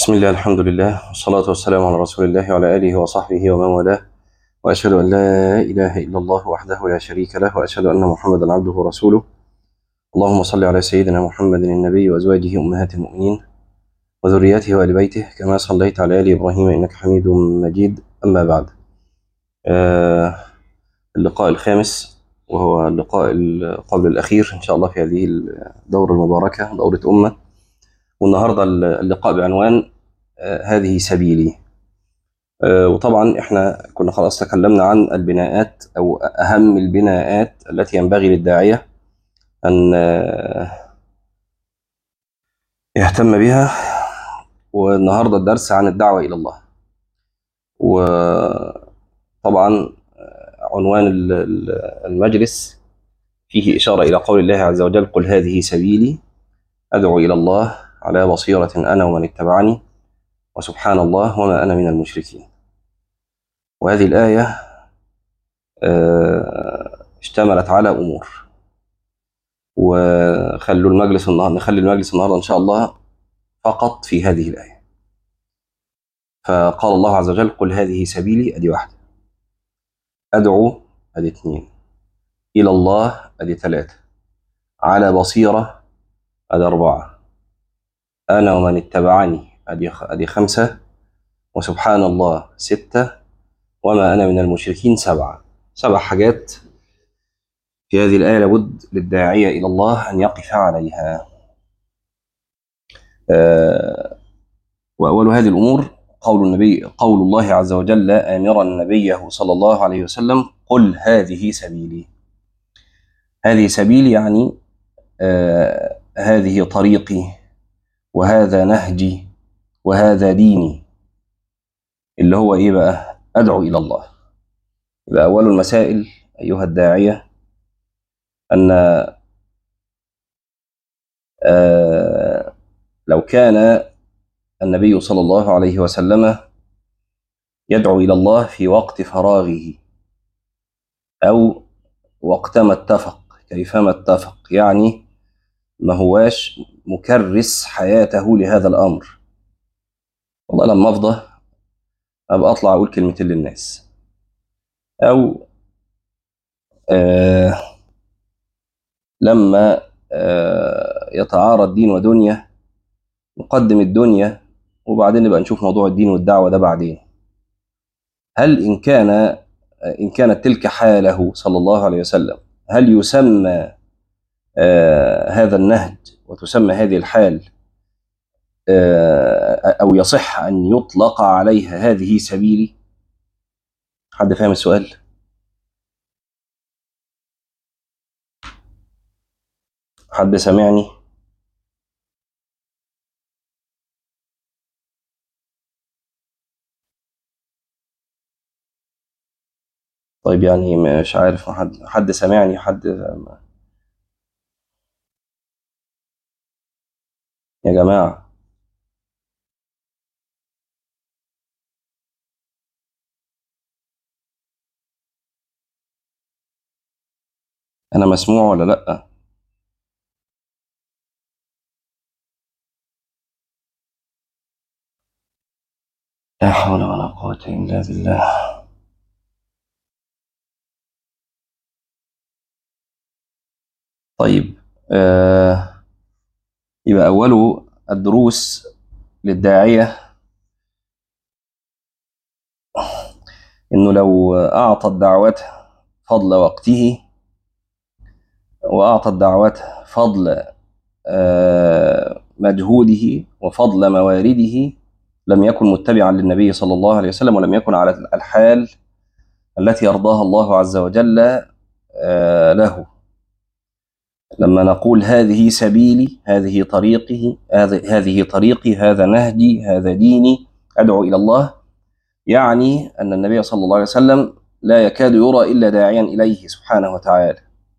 بسم الله، الحمد لله، والصلاة والسلام على رسول الله وعلى آله وصحبه ومن والاه، وأشهد أن لا إله إلا الله وحده لا شريك له، وأشهد أن محمدا عبده ورسوله. اللهم صل على سيدنا محمد النبي وأزواجه أمهات المؤمنين وذرياته وآل بيته كما صليت على آل إبراهيم إنك حميد مجيد. أما بعد، آه اللقاء الخامس وهو اللقاء قبل الأخير إن شاء الله في هذه الدورة المباركة، دورة أمة. والنهاردة اللقاء بعنوان هذه سبيلي. وطبعا احنا كنا خلاص تكلمنا عن البناءات او اهم البناءات التي ينبغي للداعية ان يهتم بها. والنهارده الدرس عن الدعوة الى الله. وطبعا عنوان المجلس فيه إشارة إلى قول الله عز وجل: قل هذه سبيلي أدعو إلى الله على بصيرة أنا ومن اتبعني وسبحان الله وما أنا من المشركين. وهذه الآية اشتملت على أمور، وخلوا المجلس النهارده نخلي المجلس النهارده إن شاء الله فقط في هذه الآية. فقال الله عز وجل: قل هذه سبيلي، أدي واحدة. أدعو، أدي اثنين. إلى الله، أدي ثلاثة. على بصيرة، أدي أربعة. أنا ومن اتبعني، أدي خمسة. وسبحان الله، ستة. وما أنا من المشركين، سبعة. سبع حاجات في هذه الآية لابد للداعية إلى الله أن يقف عليها. وأول هذه الأمور قول الله عز وجل آمرا نبيه صلى الله عليه وسلم: قل هذه سبيلي. هذه سبيلي يعني هذه طريقي، وهذا نهجي، وهذا ديني، اللي هو إيه بقى؟ أدعو إلى الله. يبقى أول المسائل أيها الداعية أن لو كان النبي صلى الله عليه وسلم يدعو إلى الله في وقت فراغه أو وقتما اتفق، كيفما اتفق، يعني ما هواش مكرس حياته لهذا الأمر. والله لما أفضى أبقى أطلع أقول كلمتين للناس، أو لما يتعارض دين ودنيا نقدم الدنيا وبعدين نبقى نشوف موضوع الدين والدعوة ده بعدين. هل إن كانت تلك حاله صلى الله عليه وسلم، هل يسمى هذا النهج وتسمى هذه الحال أو يصح أن يطلق عليها هذه سبيلي؟ حد فاهم السؤال؟ حد سمعني؟ طيب يعني مش عارف، حد سمعني؟ يا جماعة، أنا مسموع ولا لأ؟ لا حول ولا قوة إلا بالله. طيب، يبقى أول الدروس للداعية إنه لو أعطى الدعوة فضل وقته، وأعطى الدعوة فضل مجهوده وفضل موارده، لم يكن متبعا للنبي صلى الله عليه وسلم، ولم يكن على الحال التي يرضاها الله عز وجل له. لما نقول هذه سبيلي، هذه طريقي، هذا نهجي، هذا ديني، أدعو إلى الله، يعني أن النبي صلى الله عليه وسلم لا يكاد يرى إلا داعيا إليه سبحانه وتعالى.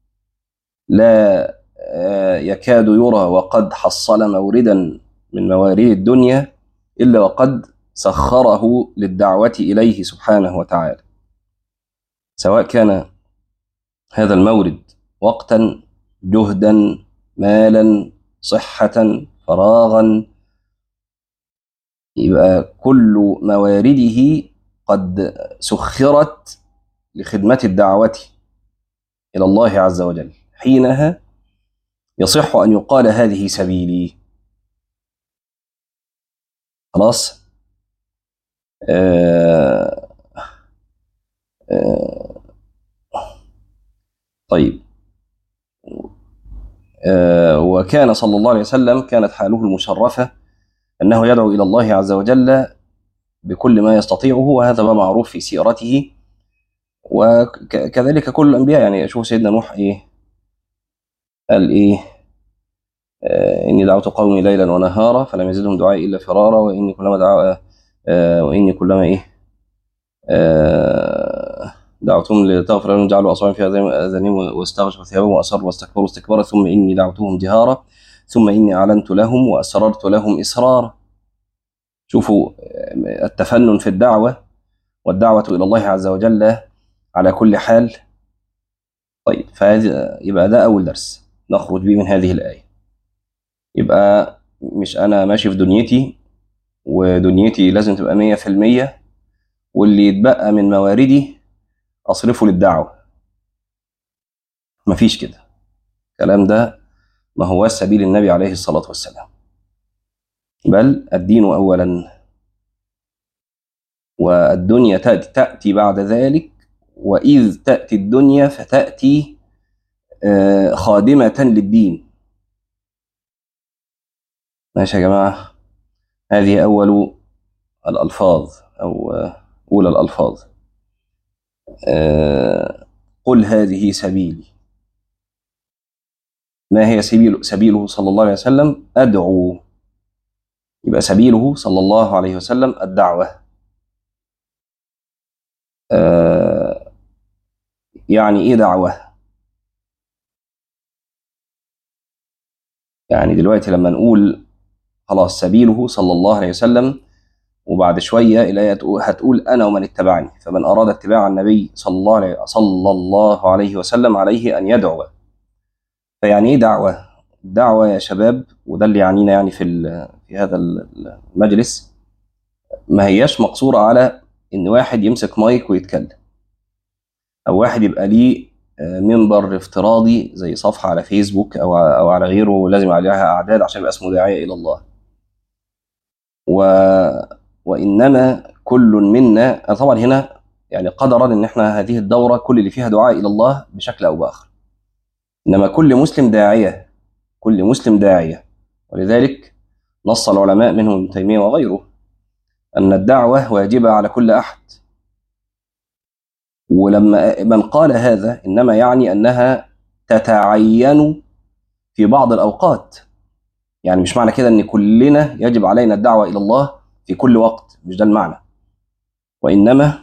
لا يكاد يرى وقد حصل موردا من موارد الدنيا إلا وقد سخره للدعوة إليه سبحانه وتعالى، سواء كان هذا المورد وقتا، جهدا، مالا، صحة، فراغا، يبقى كل موارده قد سخرت لخدمة الدعوة إلى الله عز وجل، حينها يصح أن يقال هذه سبيلي. خلاص. آه آه طيب. وكان صلى الله عليه وسلم كانت حاله المشرفة أنه يدعو إلى الله عز وجل بكل ما يستطيعه، وهذا ما معروف في سيرته، وكذلك كل الأنبياء. يعني شوف سيدنا نوح إيه قال إيه؟ إني دعوت قومي ليلا ونهارا فلم يزدهم دعائي إلا فرارا، وإني كلما وإني كلما إيه دعوتهم لتغفر لهم جعلوا أصابعهم في آذانهم واستغشوا ثيابهم وأصروا واستكبروا استكبارا، ثم إني دعوتهم جهارا ثم إني أعلنت لهم وأسررت لهم إسرارا. شوفوا التفنن في الدعوة والدعوة إلى الله عز وجل على كل حال. طيب، فهذا يبقى ده أول درس نخرج به من هذه الآية. يبقى مش أنا ماشي في دنيتي ودنيتي لازم تبقى 100%، واللي يتبقى من مواردي أصرفه للدعوة. مفيش كده. الكلام ده ما هو سبيل النبي عليه الصلاة والسلام، بل الدين أولا والدنيا تأتي بعد ذلك. وإذ تأتي الدنيا فتأتي خادمة للدين. ماشي يا جماعة. هذه أول الألفاظ أو أولى الألفاظ. قل هذه سبيلي. ما هي سبيله صلى الله عليه وسلم؟ أدعو. يبقى سبيله صلى الله عليه وسلم الدعوة. يعني إيه دعوة؟ يعني دلوقتي لما نقول خلاص سبيله صلى الله عليه وسلم، وبعد شوية الآية هتقول أنا ومن اتبعني، فمن أراد اتباع النبي صلى الله عليه وسلم عليه أن يدعو. فيعني إيه دعوة؟ الدعوة يا شباب، وده اللي يعنينا يعني في هذا المجلس، ما هياش مقصورة على إن واحد يمسك مايك ويتكلم، أو واحد يبقى ليه منبر افتراضي زي صفحة على فيسبوك أو على غيره لازم عليها أعداد عشان يبقى اسمه داعية إلى الله. وإنما كل منا طبعا هنا يعني قدرا إن إحنا هذه الدورة كل اللي فيها دعاء إلى الله بشكل أو بآخر، إنما كل مسلم داعية، كل مسلم داعية. ولذلك نص العلماء منهم ابن تيمية وغيره أن الدعوة واجبة على كل أحد. ولما من قال هذا إنما يعني أنها تتعين في بعض الأوقات. يعني مش معنى كده أن كلنا يجب علينا الدعوة إلى الله في كل وقت، مش ده المعنى. وإنما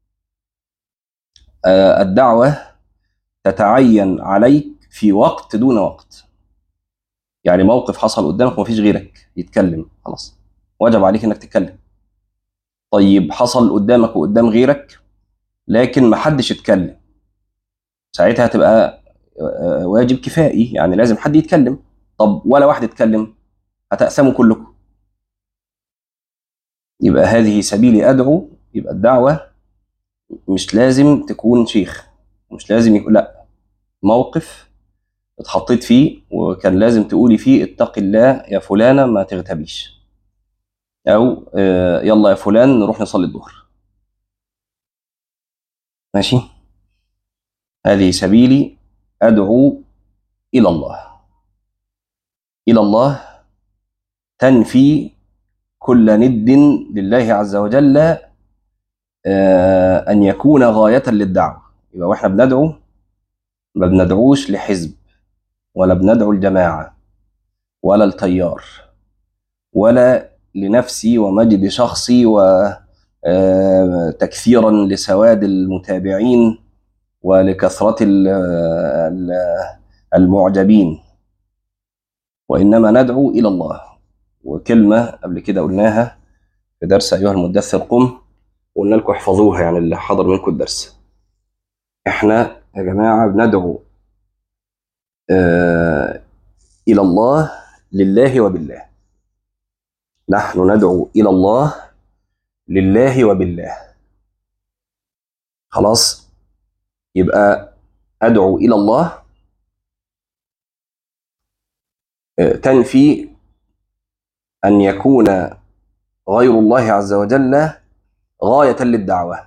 الدعوة تتعين عليك في وقت دون وقت. يعني موقف حصل قدامك ومفيش غيرك يتكلم، خلاص وجب عليك انك تتكلم. طيب حصل قدامك وقدام غيرك لكن ما حدش يتكلم، ساعتها هتبقى واجب كفائي، يعني لازم حد يتكلم. طب ولا واحد يتكلم، هتقسموا كلكم. يبقى هذه سبيلي أدعو. يبقى الدعوة مش لازم تكون شيخ، مش لازم يكون، لا، موقف اتحطيت فيه وكان لازم تقولي فيه اتق الله يا فلانة ما تغتبيش، أو يلا يا فلان نروح نصلي الظهر. ماشي. هذه سبيلي أدعو إلى الله. إلى الله تنفي كل ند لله عز وجل أن يكون غاية للدعوة. يبقى وإحنا بندعو ما بندعوش لحزب، ولا بندعو الجماعة، ولا التيار، ولا لنفسي ومجد شخصي وتكثيرا لسواد المتابعين ولكثرة المعجبين، وإنما ندعو إلى الله. وكلمة قبل كده قلناها في درس أيها المدثر قم، قلنا لكم احفظوها يعني اللي حضر منكم الدرس. احنا يا جماعة بندعو إلى الله لله وبالله. نحن ندعو إلى الله لله وبالله. خلاص، يبقى أدعو إلى الله تنفي أن يكون غير الله عز وجل غاية للدعوة.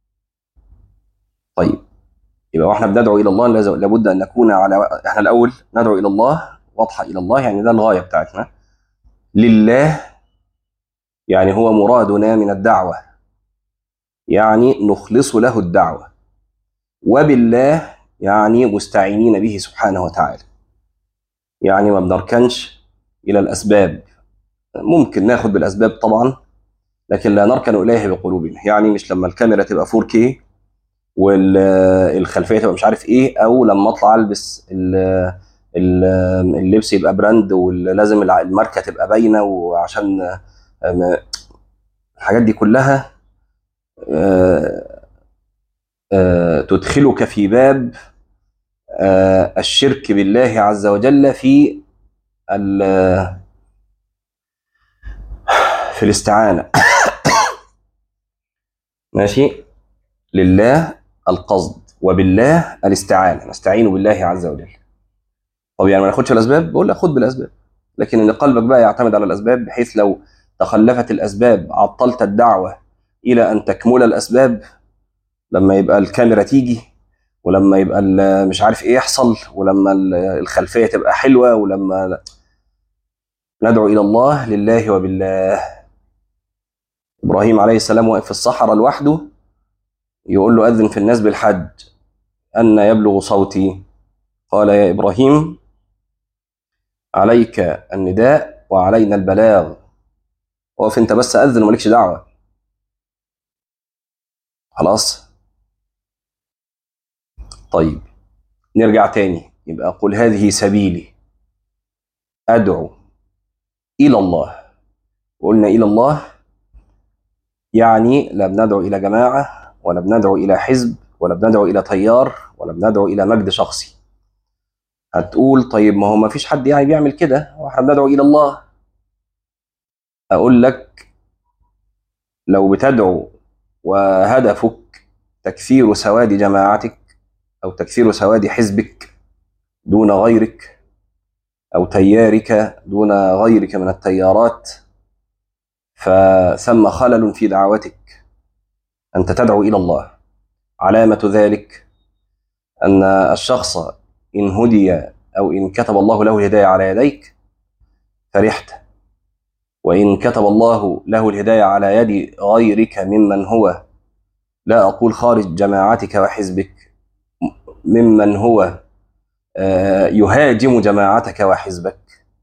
طيب، يبقى واحنا بندعو إلى الله لابد أن نكون احنا الأول ندعو إلى الله، واضحة إلى الله يعني ده الغاية بتاعتنا. لله يعني هو مرادنا من الدعوة، يعني نخلص له الدعوة. وبالله يعني مستعينين به سبحانه وتعالى، يعني ما بنركنش إلى الأسباب. ممكن ناخد بالأسباب طبعا، لكن لا نركن إليه بقلوبنا. يعني مش لما الكاميرا تبقى 4K والخلفية تبقى مش عارف إيه، أو لما أطلع ألبس اللبس يبقى براند ولازم الماركة تبقى باينة، وعشان الحاجات دي كلها تدخلك في باب الشرك بالله عز وجل في الاستعانة. ماشي، لله القصد وبالله الاستعانة، نستعين بالله عز وجل. طب يعني ما ناخدش الأسباب؟ بقول لك خد بالأسباب، لكن إن قلبك بقى يعتمد على الأسباب، بحيث لو تخلفت الأسباب عطلت الدعوة إلى أن تكمل الأسباب. لما يبقى الكاميرا تيجي، ولما يبقى مش عارف إيه يحصل، ولما الخلفية تبقى حلوة، ولما ندعو إلى الله لله وبالله. إبراهيم عليه السلام واقف في الصحراء لوحده، يقول له أذن في الناس بالحج أن يبلغ صوتي. قال يا إبراهيم عليك النداء وعلينا البلاغ، وقف أنت بس أذن ومالكش دعوة. خلاص. طيب نرجع تاني، يبقى قل هذه سبيلي أدعو إلى الله. قلنا إلى الله يعني لا بندعو إلى جماعة، ولا بندعو إلى حزب، ولا بندعو إلى تيار، ولا بندعو إلى مجد شخصي. هتقول طيب ما هو ما فيش حد يعني بيعمل كده واحنا بندعو إلى الله. أقول لك لو بتدعو وهدفك تكثير سواد جماعتك، أو تكثير سواد حزبك دون غيرك، أو تيارك دون غيرك من التيارات، فثم خلل في دعوتك. أنت تدعو إلى الله، علامة ذلك أن الشخص إن هدي أو إن كتب الله له الهداية على يديك فرحت، وإن كتب الله له الهداية على يد غيرك ممن هو، لا أقول خارج جماعتك وحزبك، ممن هو يهاجم جماعتك وحزبك،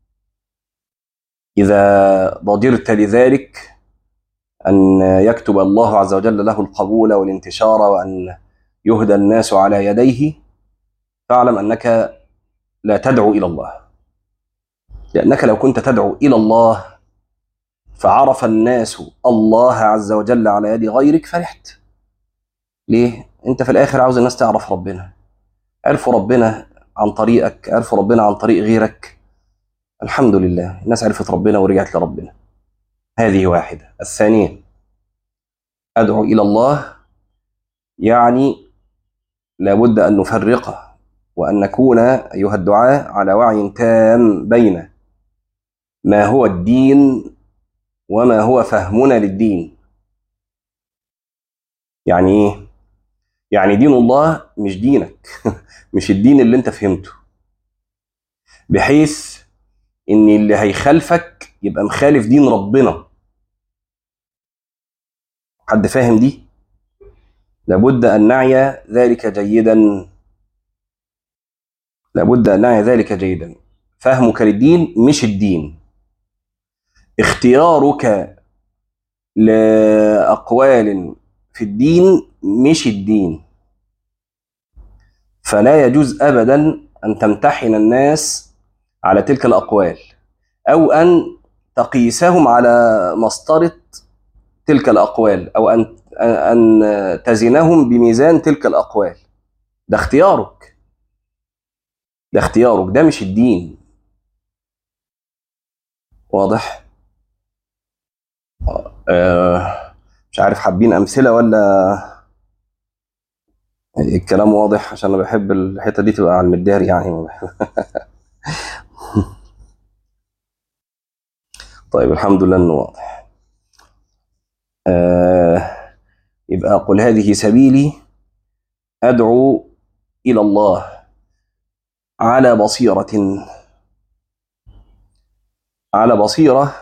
إذا ضجرت لذلك أن يكتب الله عز وجل له القبول والانتشار وأن يهدى الناس على يديه، فاعلم أنك لا تدعو إلى الله. لأنك لو كنت تدعو إلى الله فعرف الناس الله عز وجل على يد غيرك فرحت. ليه؟ أنت في الآخر عاوز الناس تعرف ربنا. عرفوا ربنا عن طريقك، عرفوا ربنا عن طريق غيرك، الحمد لله الناس عرفت ربنا ورجعت لربنا. هذه واحدة. الثانية، أدعو إلى الله يعني لابد أن نفرق وأن نكون أيها الدعاة على وعي تام بين ما هو الدين وما هو فهمنا للدين. يعني إيه؟ يعني دين الله مش دينك مش الدين اللي انت فهمته، بحيث ان اللي هيخالفك يبقى مخالف دين ربنا. حد فاهم دي؟ لابد أن نعي ذلك جيدا، لابد أن نعي ذلك جيدا. فهمك للدين مش الدين، اختيارك لأقوال في الدين مش الدين. فلا يجوز أبدا أن تمتحن الناس على تلك الأقوال، أو أن تقيسهم على مسطرة تلك الأقوال، أو أن تزنهم بميزان تلك الأقوال. ده اختيارك، ده اختيارك، ده مش الدين. واضح؟ مش عارف، حابين أمثلة ولا الكلام واضح؟ عشان أنا بحب الحتة دي تبقى على المدار يعني، ما بحب. طيب الحمد لله إنه واضح. آه، يبقى قل هذه سبيلي أدعو إلى الله على بصيرة. على بصيرة،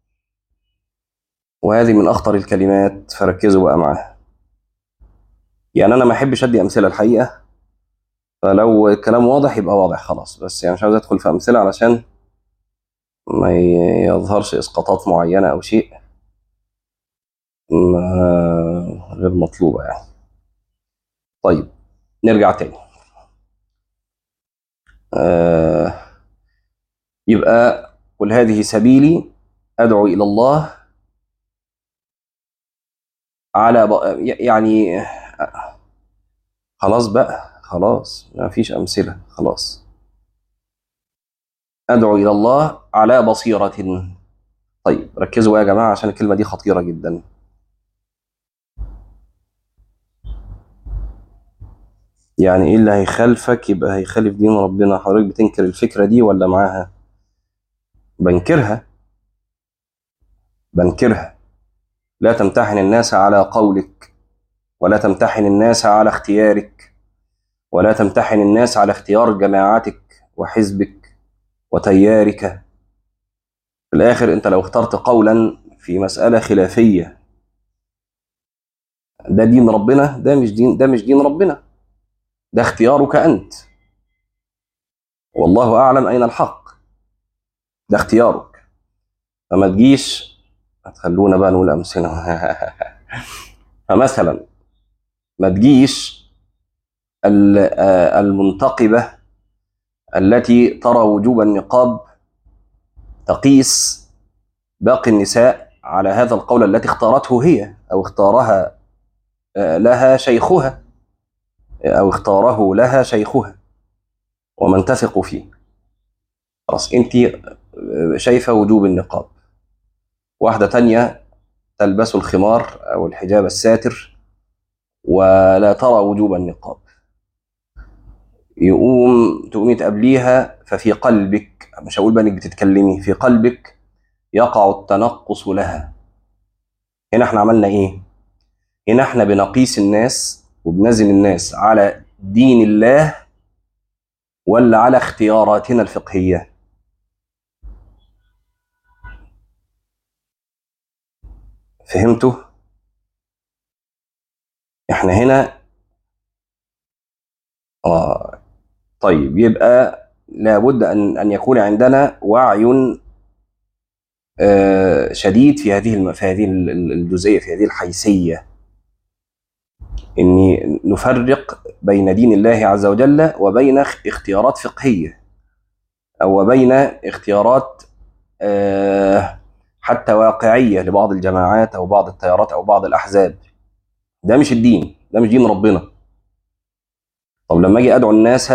وهذه من أخطر الكلمات، فركزوا بقى معاها. يعني أنا ما أحبش أدي أمثلة الحقيقة، فلو الكلام واضح يبقى واضح خلاص، بس يعني مش عاوز أدخل في أمثلة علشان ما يظهرش إسقاطات معينة أو شيء غير مطلوبة يعني. طيب نرجع تاني. آه، يبقى قل هذه سبيلي أدعو إلى الله على يعني خلاص بقى، خلاص ما فيش أمثلة خلاص. أدعو إلى الله على بصيرة. طيب ركزوا بقى يا جماعة عشان الكلمة دي خطيرة جدا. يعني إيه اللي هيخالفك يبقى هيخالف دين ربنا؟ حضرتك بتنكر الفكرة دي ولا معاها؟ بنكرها، بنكرها. لا تمتحن الناس على قولك، ولا تمتحن الناس على اختيارك، ولا تمتحن الناس على اختيار جماعتك وحزبك وتيارك. في الآخر أنت لو اخترت قولا في مسألة خلافية، ده دين ربنا؟ ده مش دين، ده مش دين ربنا، ده اختيارك أنت، والله أعلم أين الحق، ده اختيارك. فما تجيش هتخلونا بقى نقول أمثلة. فمثلا ما تجيش المنتقبة التي ترى وجوب النقاب تقيس باقي النساء على هذا القول التي اختارته هي، أو اختارها لها شيخها، أو اختاره لها شيخها ومن تثق فيه. خلاص أنت شايفة وجوب النقاب، واحدة تانية تلبس الخمار أو الحجاب الساتر ولا ترى وجوب النقاب، تقومي تقابليها، ففي قلبك، مش هقول بقى انك بتتكلمي، في قلبك يقع التنقص لها. هنا احنا عملنا ايه؟ هنا احنا بنقيس الناس وبنزن الناس على دين الله ولا على اختياراتنا الفقهية؟ فهمتوا؟ احنا هنا طيب يبقى لابد ان يكون عندنا وعي شديد في في هذه الجزئية، في هذه الحيثية، إن نفرق بين دين الله عز وجل وبين اختيارات فقهية، أو بين اختيارات حتى واقعية لبعض الجماعات أو بعض التيارات أو بعض الأحزاب. ده مش الدين، ده مش دين ربنا. طب لما أجي أدعو الناس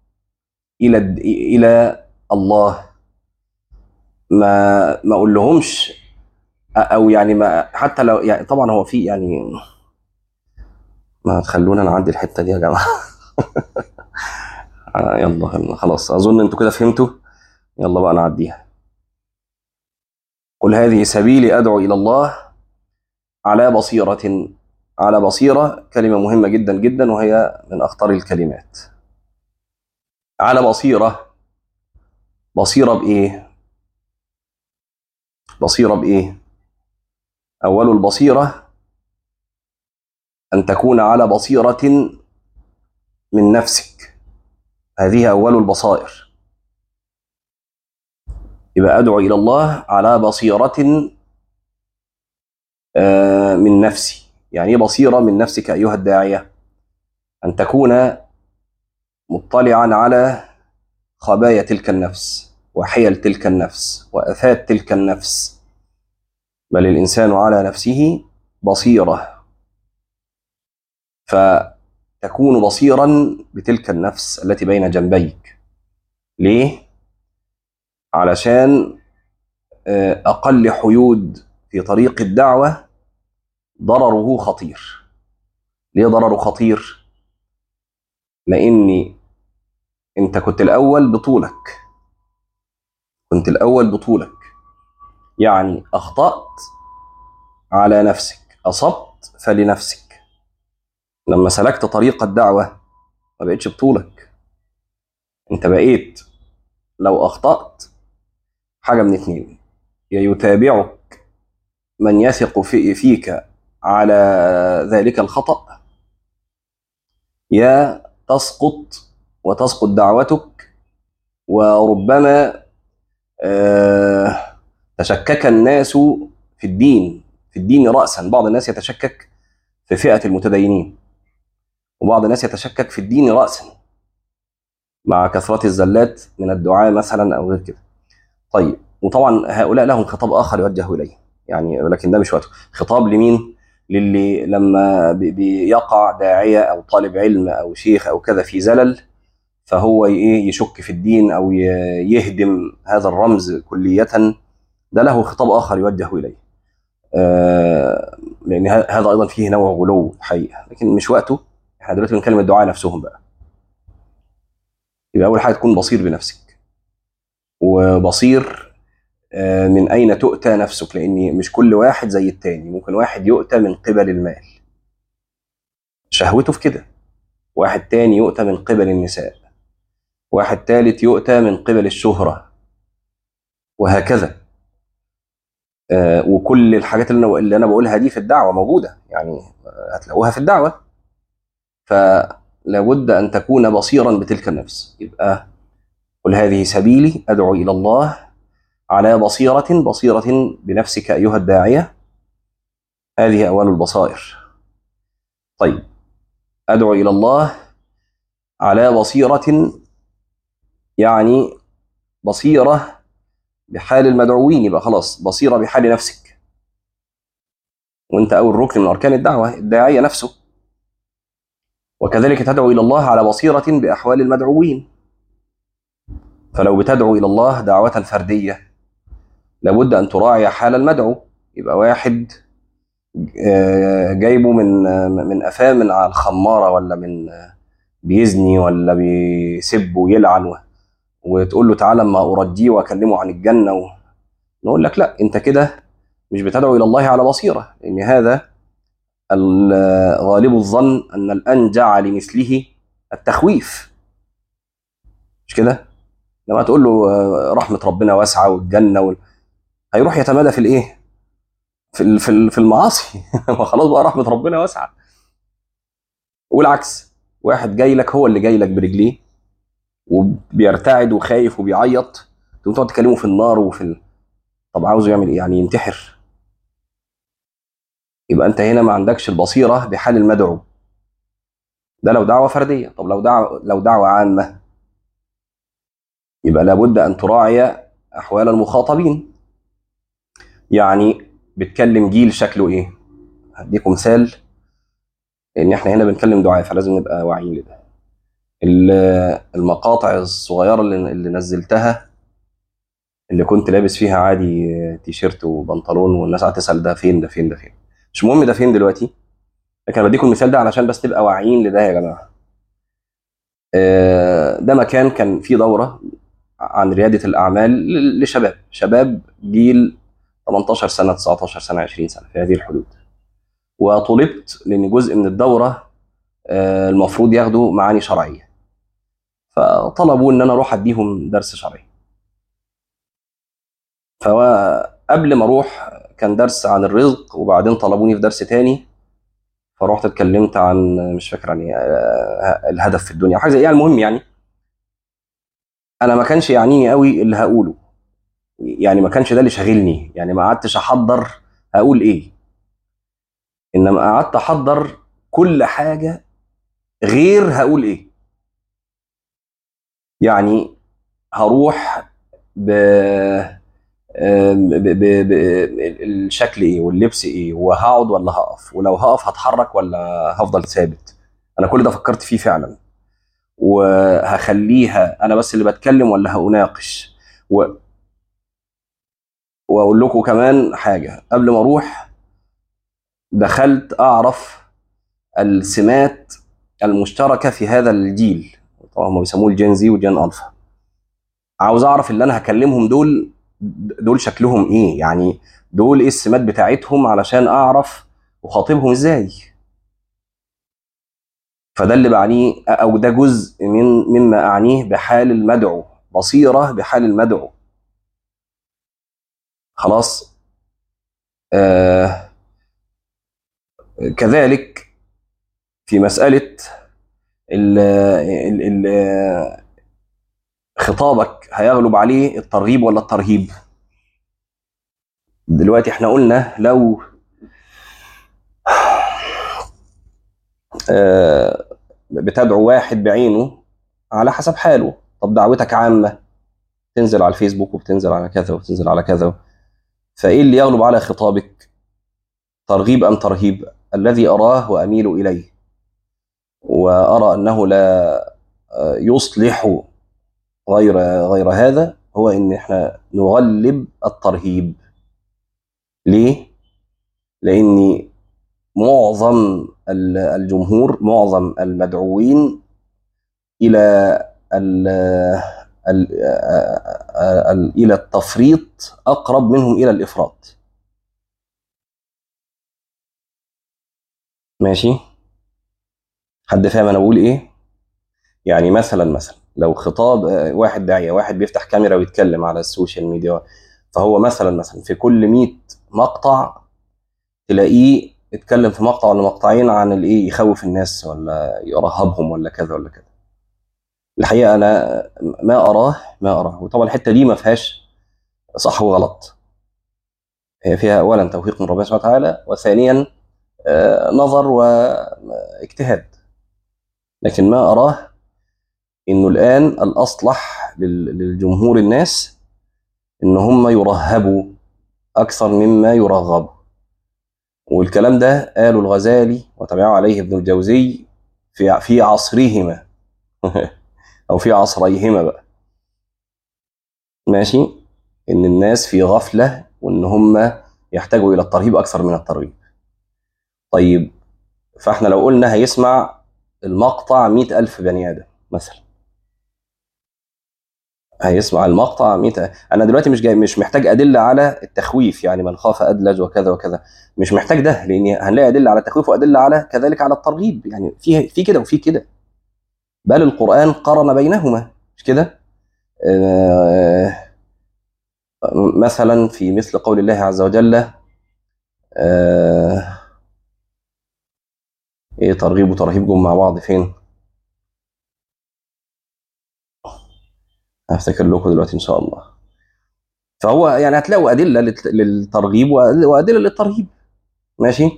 إلى الله، ما أقول لهمش، أو يعني ما حتى لو يعني طبعا هو في يعني، ما تخلونا نعدي الحتة دي يا جماعة. يلا خلاص، أظن أنتوا كده فهمتوا، يلا بقى نعديها. قل هذه سبيلي أدعو إلى الله على بصيرة. على بصيرة كلمة مهمة جدا جدا، وهي من أخطر الكلمات. على بصيرة، بصيرة بإيه؟ بصيرة بإيه؟ أول البصيرة أن تكون على بصيرة من نفسك، هذه أول البصائر. يبقى أدعو إلى الله على بصيرة من نفسي. يعني إيه بصيرة من نفسك أيها الداعية؟ أن تكون مطلعا على خبايا تلك النفس وحيل تلك النفس وآفات تلك النفس. بل الإنسان على نفسه بصيرة، فتكون بصيرا بتلك النفس التي بين جنبيك. ليه؟ علشان أقل حيود في طريق الدعوة ضرره خطير. ليه ضرره خطير؟ لأني أنت كنت الأول بطولك، يعني أخطأت على نفسك، أصبت فلنفسك. لما سلكت طريق الدعوة ما بقتش بطولك، أنت بقيت لو أخطأت حاجة من اتنين: يا يتابعك من يثق فيك على ذلك الخطأ، يا تسقط وتسقط دعوتك. وربما تشكك الناس في الدين رأسا. بعض الناس يتشكك في فئة المتدينين، وبعض الناس يتشكك في الدين رأسا مع كثرة الزلات من الدعاء مثلا أو غير كده. طيب، وطبعا هؤلاء لهم خطاب آخر يوجه إليه يعني، ولكن ده مش وقته. خطاب لمين؟ للي لما بيقع داعية أو طالب علم أو شيخ أو كذا في زلل، فهو يشك في الدين أو يهدم هذا الرمز كلية. ده له خطاب آخر يوجه إليه، لأن هذا أيضا فيه نوع غلو حقيقة، لكن مش وقته. احنا دلوقتي بنتكلم الدعاء نفسهم بقى. يبقى أول حاجة تكون بصير بنفسك، وبصير من أين تؤتى نفسك، لأن مش كل واحد زي التاني. ممكن واحد يؤتى من قبل المال، شهوته في كده. واحد تاني يؤتى من قبل النساء. واحد تالت يؤتى من قبل الشهرة، وهكذا. وكل الحاجات اللي أنا بقولها دي في الدعوة موجودة يعني، هتلاقوها في الدعوة. فلابد أن تكون بصيرا بتلك النفس. يبقى قل هذه سبيلي أدعو إلى الله على بصيرة بنفسك أيها الداعية. هذه أول البصائر. طيب، أدعو إلى الله على بصيرة، يعني بصيرة بحال المدعوين. يبقى خلاص بصيرة بحال نفسك، وانت أول ركن من أركان الدعوة الداعية نفسه. وكذلك تدعو إلى الله على بصيرة بأحوال المدعوين. فلو بتدعو إلى الله دعوة فردية لابد أن تراعي حال المدعو. يبقى واحد جايبه من قفاه من على الخمارة، ولا من بيزني، ولا بيسب ويلعن، وتقول له تعالى ما أرجيه وأكلمه عن الجنة. نقول لك لا، أنت كده مش بتدعو إلى الله على بصيرة، لأن هذا غالب الظن أن الأنجع لمثله التخويف، مش كده؟ لما تقول له رحمة ربنا واسعة والجنة هيروح يتمادى في الإيه؟ في المعاصي. خلاص بقى رحمة ربنا واسعة. والعكس، واحد جاي لك، هو اللي جاي لك برجليه وبيرتعد وخايف وبيعيط، تقوم تقعد تكلمه في النار طب عاوزه يعمل ايه؟ يعني ينتحر. يبقى انت هنا ما عندكش البصيره بحال المدعو. ده لو دعوه فرديه. طب لو دعوه عامه، يبقى لابد ان تراعي احوال المخاطبين. يعني بتكلم جيل شكله ايه؟ هديكم مثال، ان احنا هنا بنكلم دعاء، فلازم نبقى واعيين لده. المقاطع الصغيره اللي نزلتها، اللي كنت لابس فيها عادي تيشيرت وبنطلون، والناس قاعده تسال ده فين ده فين ده فين. مش مهم ده فين دلوقتي، لكن انا بديكم المثال ده علشان بس تبقى واعيين لده يا جماعه. ده مكان كان فيه دوره عن رياده الاعمال شباب جيل 18 سنه، 19 سنه، 20 سنه، في هذه الحدود. وطلبت لان جزء من الدوره المفروض ياخدوا معاني شرعيه، فطلبوا ان انا اروح اديهم درس شرعي. فقبل ما اروح كان درس عن الرزق، وبعدين طلبوني في درس تاني، فروحت اتكلمت عن مش فاكر عن الهدف في الدنيا او حاجه زي يعني. المهم يعني انا ما كانش يعنيني قوي اللي هقوله، يعني ما كانش ده اللي شاغلني، يعني ما قعدتش احضر هقول ايه، انما قعدت احضر كل حاجه غير هقول ايه. يعني هروح ب الشكل ايه واللبس ايه، وهقعد ولا هقف، ولو هقف هتحرك ولا هفضل ثابت. انا كل ده فكرت فيه فعلا. وهخليها انا بس اللي بتكلم ولا هناقش. واقول لكم كمان حاجه قبل ما اروح. دخلت اعرف السمات المشتركه في هذا الجيل، طبعا هم بيسموه الجين زي والجين الفا. عاوز اعرف اللي انا هكلمهم دول شكلهم ايه، يعني دول ايه السمات بتاعتهم علشان اعرف اخاطبهم ازاي. فده اللي بعنيه، او ده جزء مما اعنيه بحال المدعو، بصيره بحال المدعو. خلاص. آه كذلك في مساله ال ال ال خطابك هيغلب عليه الترغيب ولا الترهيب. دلوقتي احنا قلنا لو آه بتدعو واحد بعينه على حسب حاله. طب دعوتك عامة، تنزل على الفيسبوك وبتنزل على كذا وبتنزل على كذا، فايه اللي يغلب على خطابك؟ ترغيب ام ترهيب؟ الذي اراه واميل اليه وارى انه لا يصلح غير غير هذا، هو ان احنا نغلب الترهيب. ليه؟ لان معظم الجمهور، معظم المدعوين الى ال الى التفريط اقرب منهم الى الافراط. ماشي؟ حد فاهم انا بقول ايه؟ يعني مثلا لو خطاب واحد داعيه، واحد بيفتح كاميرا ويتكلم على السوشيال ميديا، فهو مثلا في كل 100 مقطع تلاقيه اتكلم في مقطع ولا مقطعين عن الايه، يخوف الناس ولا يرهبهم ولا كذا ولا كذا. الحقيقه انا ما اراه وطبعا الحته دي ما فيهاش صح وغلط. هي فيها اولا توفيق من ربنا سبحانه وتعالى، وثانيا نظر واجتهاد. لكن ما اراه انه الان الاصلح للجمهور الناس ان هم يرهبوا اكثر مما يرغبوا. والكلام ده قاله الغزالي وتبعه عليه ابن الجوزي في عصرهما او في عصريهما بقى. ماشي؟ ان الناس في غفله وان هم يحتاجوا الى الترهيب اكثر من الترغيب. طيب، فاحنا لو قلنا هيسمع المقطع 100,000 بني ادم مثلا، هيسمع المقطع 100. انا دلوقتي مش محتاج ادله على التخويف، يعني من خاف ادلج وكذا وكذا. مش محتاج ده، لان هنلاقي ادله على التخويف وادله على كذلك على الترغيب، يعني في كده وفي كده. بل القران قرن بينهما، مش كده؟ آه، مثلا في مثل قول الله عز وجل آه، ايه ترغيب وترهيب جم مع بعض فين؟ هفتكر لكم دلوقتي ان شاء الله. فهو يعني هتلاقوا ادله للترغيب وادله للترهيب. ماشي؟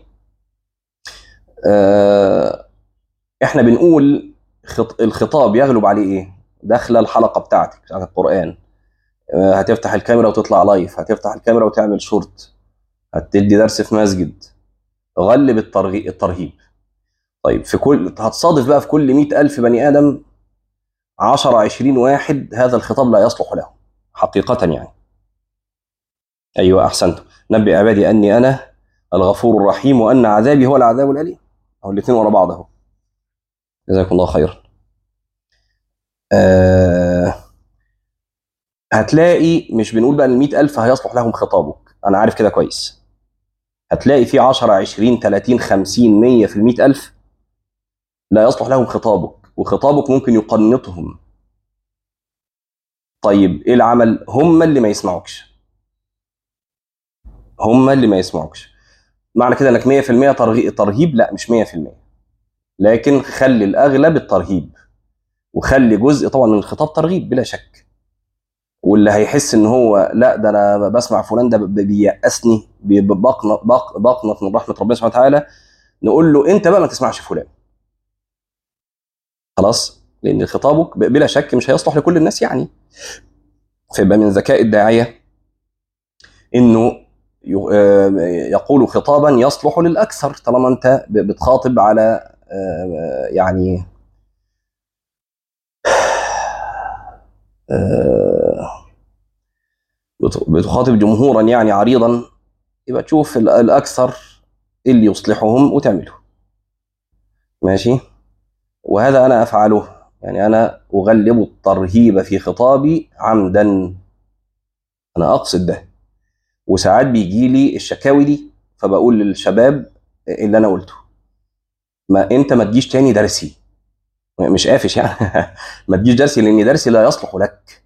آه، احنا بنقول الخطاب يغلب عليه ايه؟ داخله الحلقه بتاعتك بتاعت القران. هتفتح الكاميرا وتطلع لايف، هتفتح الكاميرا وتعمل شورت، هتدي درس في مسجد، غلب الترهيب. طيب في كل هتصادف بقى في كل 100,000 بني ادم 10 20 واحد هذا الخطاب لا يصلح له حقيقه يعني. ايوه احسنت. نبئ عبادي اني انا الغفور الرحيم وان عذابي هو العذاب الاليم. او الاثنين ورا بعض اهو. جزاكم الله خيرا. آه هتلاقي مش بنقول بقى ال 100,000 هيصلح لهم خطابك، انا عارف كده كويس. هتلاقي في 10 20 30 50 100 في ال 100,000 لا يصلح لهم خطابك، وخطابك ممكن يقنطهم. طيب ايه العمل؟ هم اللي ما يسمعوكش، هم اللي ما يسمعوكش. معنى كده انك 100% ترهيب؟ لا، مش 100%. لكن خلي الاغلب الترهيب، وخلي جزء طبعا من الخطاب ترغيب بلا شك. واللي هيحس ان هو لا ده انا بسمع فلان ده بييأسني، بقنط من رحمه ربنا سبحانه وتعالى، نقول له انت بقى ما تسمعش فلان. خلاص؟ لان خطابك بلا شك مش هيصلح لكل الناس يعني. فيبقى من ذكاء الداعيه انه يقول خطابا يصلح للاكثر، طالما انت بتخاطب على يعني بتخاطب جمهورا يعني عريضا، يبقى تشوف الأكثر اللي يصلحهم وتعمله. ماشي. وهذا أنا أفعله، يعني أنا أغلب الترهيب في خطابي عمدا، أنا أقصد ده. وساعات بيجي لي الشكاوي دي، فبقول للشباب اللي أنا قلته: ما أنت ما تجيش تاني درسي، مش قافش يعني ما تجيش درسي، لأن درسي لا يصلح لك،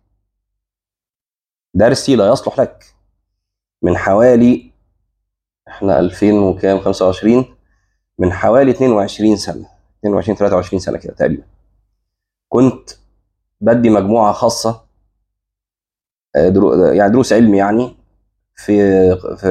درسي لا يصلح لك. من حوالي، احنا 2000 وكام، 25، من حوالي 22 سنة، 22 23 سنة كده تقريبا، كنت بدي مجموعة خاصة، يعني دروس علم يعني، في في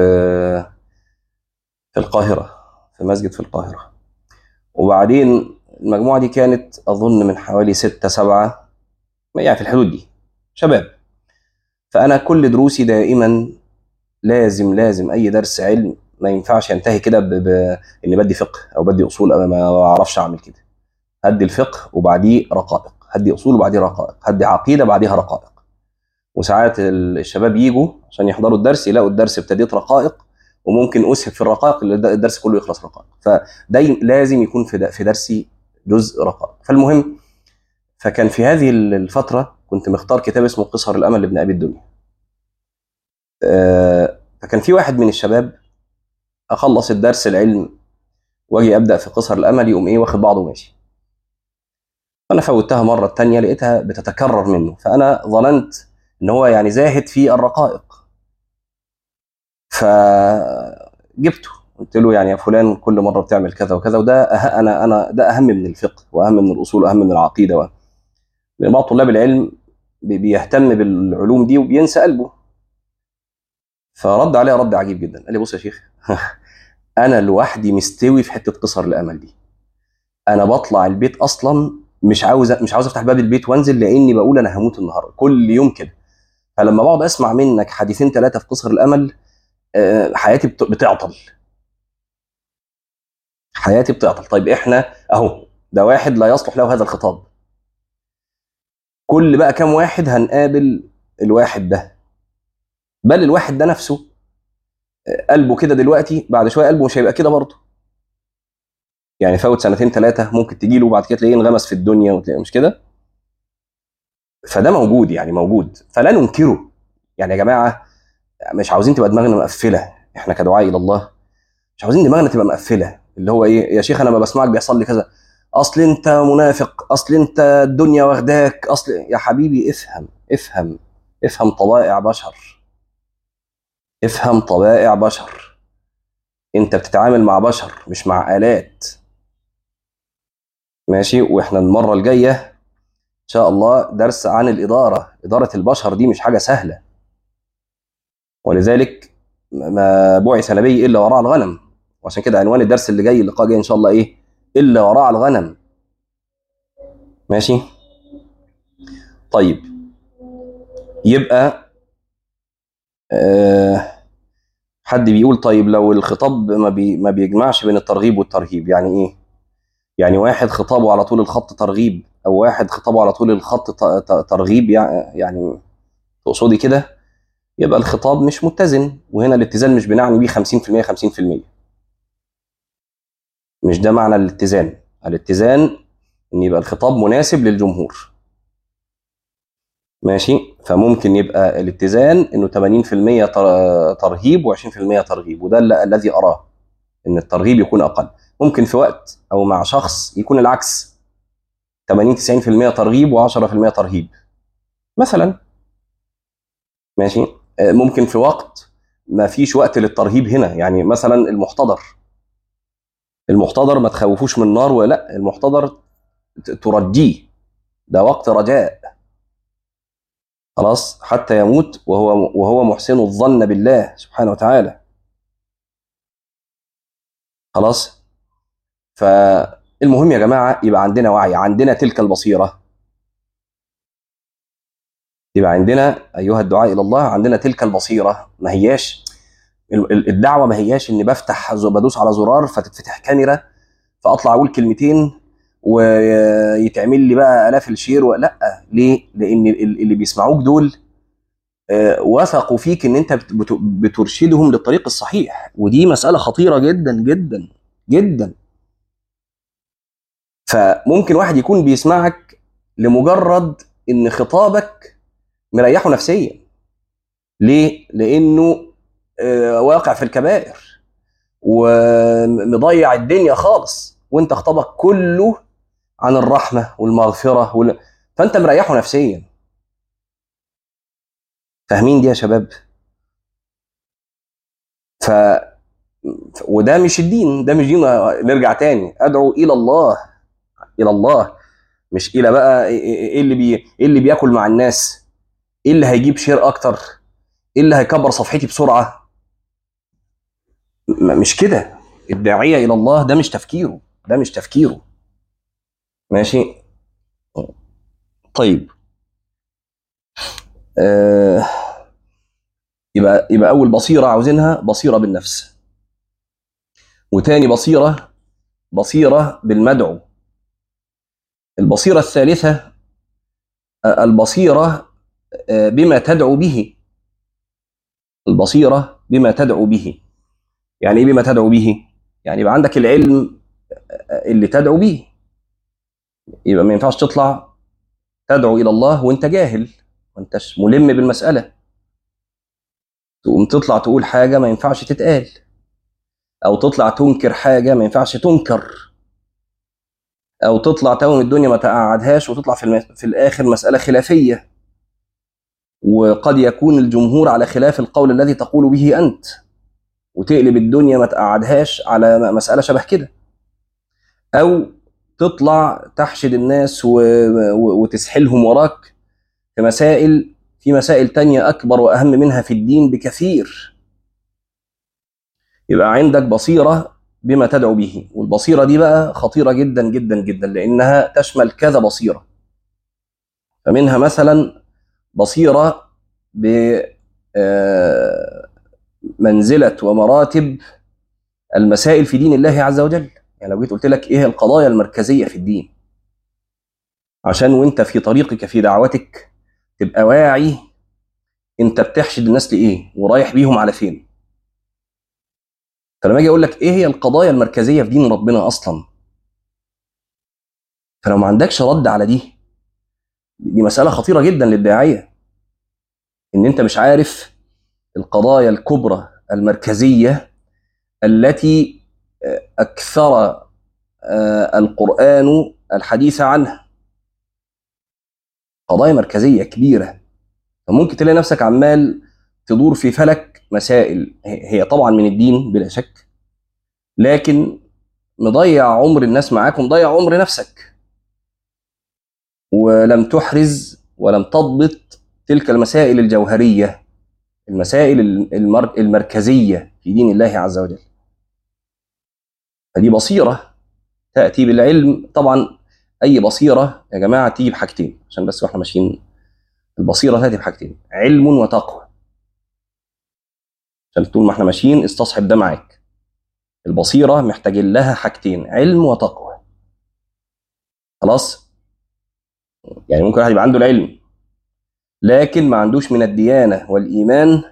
في القاهرة، في مسجد في القاهرة. وبعدين المجموعة دي كانت أظن من حوالي 6 7، يعني في الحدود دي، شباب. فأنا كل دروسي دائما لازم أي درس علم ما ينفعش ينتهي كده إني بدي فقه أو بدي أصول، أو ما أعرفش أعمل كده. هدي الفقه وبعديه رقائق، هدي أصول وبعديه رقائق، هدي عقيدة بعديها رقائق. وساعات الشباب يجوا عشان يحضروا الدرس، يلاقوا الدرس ابتديت رقائق، وممكن اسهب في الرقائق الدرس كله يخلص رقائق. فدايما لازم يكون في درسي جزء رقائق. فالمهم، فكان في هذه الفتره كنت مختار كتاب اسمه قصر الامل لابن ابي الدنيا. فكان في واحد من الشباب اخلص الدرس العلم واجي ابدا في قصر الامل، يقوم ايه واخد بعضه وماشي. فانا فوتها مره الثانيه، لقيتها بتتكرر منه، فانا ظننت ان هو يعني زاهد في الرقائق. فجبته قلت له: يعني يا فلان، كل مره بتعمل كذا وكذا، وده انا ده اهم من الفقه واهم من الاصول واهم من العقيده. لان بعض طلاب العلم بيهتم بالعلوم دي وبينسى قلبه. فرد عليه رد عجيب جدا، قال لي: بص يا شيخ انا لوحدي مستوي في حته قصر الامل دي. انا بطلع البيت اصلا مش عاوز افتح باب البيت وانزل، لاني بقول انا هموت النهارده كل يوم كده. فلما بقعد اسمع منك حديثين ثلاثه في قصر الامل، حياتي بتعطل، حياتي بتعطل. طيب احنا اهو، ده واحد لا يصلح له هذا الخطاب، كل بقى كام واحد هنقابل الواحد ده؟ بل الواحد ده نفسه قلبه كده دلوقتي، بعد شويه قلبه مش هيبقى كده برضه. يعني فوت سنتين ثلاثه ممكن تجي له بعد كده تلاقيه انغمس في الدنيا، وتلاقيه مش كده. فده موجود، يعني موجود، فلا ننكره. يعني يا جماعه، مش عاوزين تبقى دماغنا مقفله، احنا كدعاء الى الله مش عاوزين دماغنا تبقى مقفله، اللي هو ايه: يا شيخ انا ما بسمعك بيحصل لي كذا، اصل انت منافق، اصل انت الدنيا واخداك، اصل. يا حبيبي افهم، افهم، افهم طبائع بشر، افهم طبائع بشر. انت بتتعامل مع بشر مش مع آلات. ماشي. واحنا المرة الجاية ان شاء الله درس عن الإدارة، إدارة البشر دي مش حاجة سهلة. ولذلك ما بعث نبي إلا وراء الغنم. وعشان كده عنوان الدرس اللي جاي، اللقاء جاي ان شاء الله، ايه؟ إلا وراء الغنم. ماشي. طيب، يبقى آه حد بيقول: طيب لو الخطاب ما بيجمعش بين الترغيب والترهيب، يعني ايه؟ يعني واحد خطابه على طول الخط ترغيب، او واحد خطابه على طول الخط ترغيب، يعني تقصدي كده؟ يبقى الخطاب مش متزن. وهنا الاتزان مش بنعني بيه 50% 50%، مش ده معنى الاتزان. الاتزان ان يبقى الخطاب مناسب للجمهور. ماشي. فممكن يبقى الاتزان انه 80% ترهيب و20% ترغيب، وده الذي اراه، ان الترغيب يكون اقل. ممكن في وقت او مع شخص يكون العكس، 80 90% ترغيب و10% ترهيب مثلا. ماشي. ممكن في وقت ما فيش وقت للترهيب هنا، يعني مثلا المحتضر، المحتضر ما تخوفوش من النار، ولا المحتضر ترجيه، ده وقت رجاء، خلاص، حتى يموت وهو محسن الظن بالله سبحانه وتعالى. خلاص. فالمهم يا جماعة، يبقى عندنا وعي، عندنا تلك البصيرة، يبقى عندنا أيها الدعاء إلى الله، عندنا تلك البصيرة. ما هياش الدعوة، ما هياش إني بدوس على زرار فتتفتح كاميرا، فاطلع اقول كلمتين ويتعمل لي بقى الاف الشير. لا، ليه؟ لان اللي بيسمعوك دول وثقوا فيك ان انت بترشدهم للطريق الصحيح، ودي مسألة خطيرة جدا جدا جدا. فممكن واحد يكون بيسمعك لمجرد ان خطابك مريحه نفسيا. ليه؟ لانه واقع في الكبائر ومضيع الدنيا خالص، وانت خطابك كله عن الرحمة والمغفرة فانت مريحه نفسيا. فاهمين دي يا شباب؟ ف وده مش الدين، ده مش دين. نرجع تاني، ادعو الى الله، الى الله، مش الى بقى ايه اللي بياكل مع الناس، ايه اللي هيجيب شير اكتر، ايه اللي هيكبر صفحتي بسرعه. مش كده. الداعيه الى الله ده مش تفكيره، ده مش تفكيره. ماشي. طيب. آه يبقى اول بصيره عاوزينها بصيره بالنفس، وتاني بصيره بصيره بالمدعو. البصيره الثالثه البصيره بما تدعو به. البصيره بما تدعو به. يعني ايه بما تدعو به؟ يعني يبقى عندك العلم اللي تدعو به. يبقى ما ينفعش تطلع تدعو الى الله وانت جاهل، وانتش ملم بالمساله، تقوم تطلع تقول حاجه ما ينفعش تتقال، او تطلع تنكر حاجه ما ينفعش تنكر، او تطلع توهم الدنيا ما تقعدهاش وتطلع في الاخر مساله خلافيه، وقد يكون الجمهور على خلاف القول الذي تقول به انت، وتقلب الدنيا ما تقعدهاش على مساله شبه كده. او تطلع تحشد الناس وتسحلهم وراك في مسائل تانية أكبر وأهم منها في الدين بكثير. يبقى عندك بصيرة بما تدعو به، والبصيرة دي بقى خطيرة جدا جدا جدا، لأنها تشمل كذا بصيرة. فمنها مثلا بصيرة بمنزلة ومراتب المسائل في دين الله عز وجل. يعني لو جيت قلت لك إيه القضايا المركزية في الدين، عشان وانت في طريقك في دعوتك تبقى واعي انت بتحشد الناس لإيه ورايح بيهم على فين. فلما اجي اقول لك ايه هي القضايا المركزيه في دين ربنا اصلا، فلو ما عندكش رد على دي مساله خطيره جدا للداعيه، ان انت مش عارف القضايا الكبرى المركزيه التي اكثر القران الحديث عنها. قضايا مركزيه كبيره، فممكن تلاقي نفسك عمال تدور في فلك مسائل هي طبعا من الدين بلا شك، لكن مضيع عمر الناس معاك ومضيع عمر نفسك، ولم تحرز ولم تضبط تلك المسائل الجوهرية، المسائل المركزية في دين الله عز وجل. فدي بصيرة تأتي بالعلم طبعا. أي بصيرة يا جماعة تيجي بحاجتين، عشان بس واحنا ماشيين. البصيرة تأتي بحاجتين، علم وتقوى. عشان طول ما احنا ماشيين استصحب ده معاك. البصيرة محتاجين لها حاجتين، علم وتقوى. خلاص؟ يعني ممكن واحد يبقى عنده العلم لكن ما عندوش من الديانة والإيمان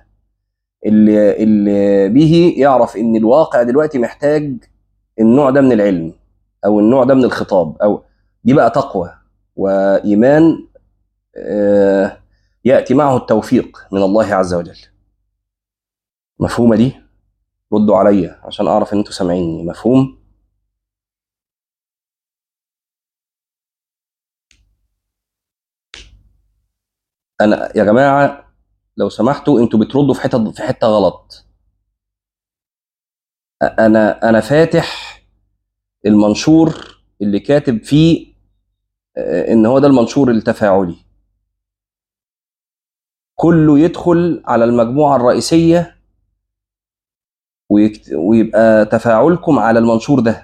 اللي به يعرف ان الواقع دلوقتي محتاج النوع ده من العلم، او النوع ده من الخطاب، او دي بقى تقوى وايمان ياتي معه التوفيق من الله عز وجل. مفهومه دي؟ ردوا عليا عشان اعرف ان انتوا سامعيني. مفهوم؟ انا يا جماعه لو سمحتوا انتوا بتردوا في حته غلط. انا فاتح المنشور اللي كاتب فيه ان هو ده المنشور التفاعلي، كله يدخل على المجموعة الرئيسية ويبقى تفاعلكم على المنشور ده.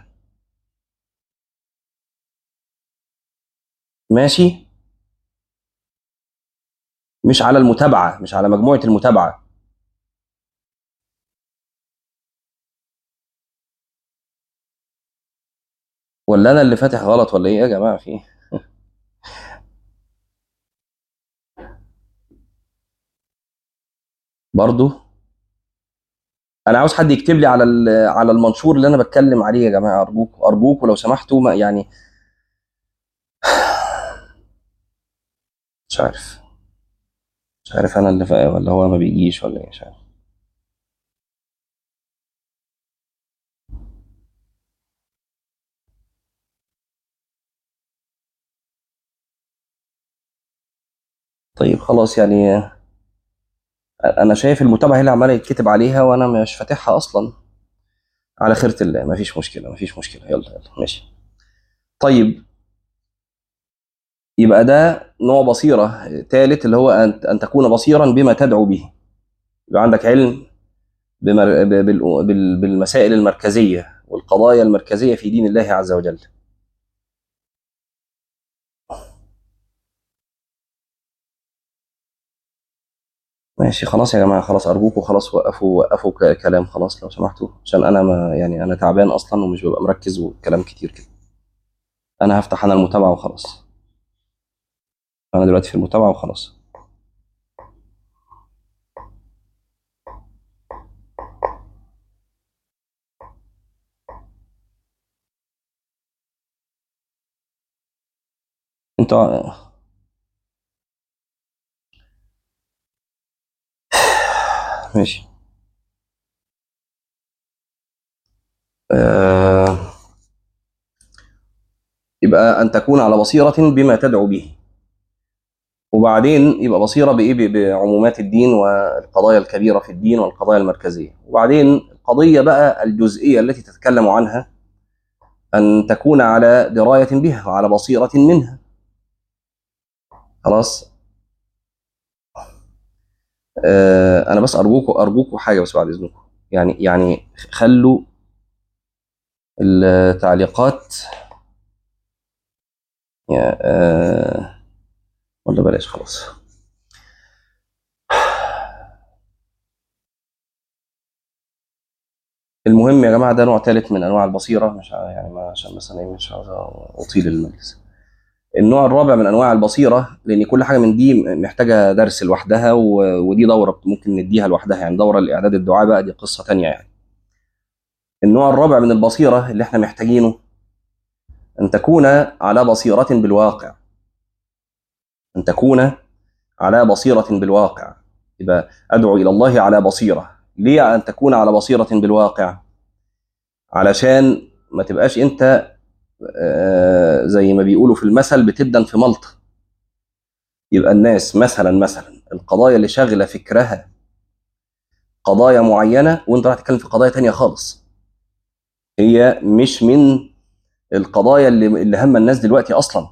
ماشي؟ مش على المتابعة، مش على مجموعة المتابعة. ولا أنا اللي فاتح غلط ولا إيه يا جماعة؟ في إيه؟ برضو انا عاوز حد يكتب لي على على المنشور اللي انا بتكلم عليه يا جماعه، ارجوك ارجوك ولو سمحتوا، ما يعني مش عارف، مش عارف انا اللي ولا هو ما بيجيش ولا ايه، مش عارف. طيب خلاص يعني، انا شايف المتابعه هي اللي عماله يتكتب عليها وانا مش فاتحها اصلا. على خيرة الله، مفيش مشكله مفيش مشكله، يلا يلا ماشي. طيب، يبقى ده نوع بصيره ثالث، اللي هو ان تكون بصيرا بما تدعو به. يبقى عندك علم بالمسائل المركزيه والقضايا المركزيه في دين الله عز وجل. ماشي خلاص يا جماعة، خلاص أرجوكوا، خلاص وقفوا وقفوا كلام، خلاص لو سمحتوا، عشان أنا ما يعني أنا تعبان أصلا ومش ببقى مركز والكلام كتير كده. أنا هفتح أنا المتابعة وخلاص. أنا دلوقتي في المتابعة وخلاص. أنتوا ماشي. آه... يبقى أن تكون على بصيرة بما تدعو به، وبعدين يبقى بصيرة بإيه؟ بعمومات الدين والقضايا الكبيرة في الدين والقضايا المركزية، وبعدين القضية بقى الجزئية التي تتكلم عنها أن تكون على دراية بها وعلى بصيرة منها. خلاص. انا بس ارجوكوا ارجوكوا حاجه بس بعد اذنكم، يعني خلوا التعليقات، يا ولا بلاش خلاص. المهم يا جماعه، ده نوع ثالث من انواع البصيره، مش يعني ما عشان مثلا إيه، مش عاوز اطيل المجلس. النوع الرابع من انواع البصيره، لان كل حاجه من دي محتاجه درس لوحدها، ودي دوره ممكن نديها لوحدها، يعني دوره لاعداد الدعاء بقى دي قصه تانية يعني. النوع الرابع من البصيره اللي احنا محتاجينه ان تكون على بصيره بالواقع. ان تكون على بصيرة بالواقع. يبقى أدعو إلى الله على بصيرة. ليه أن تكون على بصيرة بالواقع؟ علشان ما تبقاش أنت زي ما بيقولوا في المثل بتدن في ملط. يبقى الناس مثلا القضايا اللي شاغلة فكرها قضايا معينة، وأنت راح تتكلم في قضايا تانية خالص، هي مش من القضايا اللي هم الناس دلوقتي أصلا.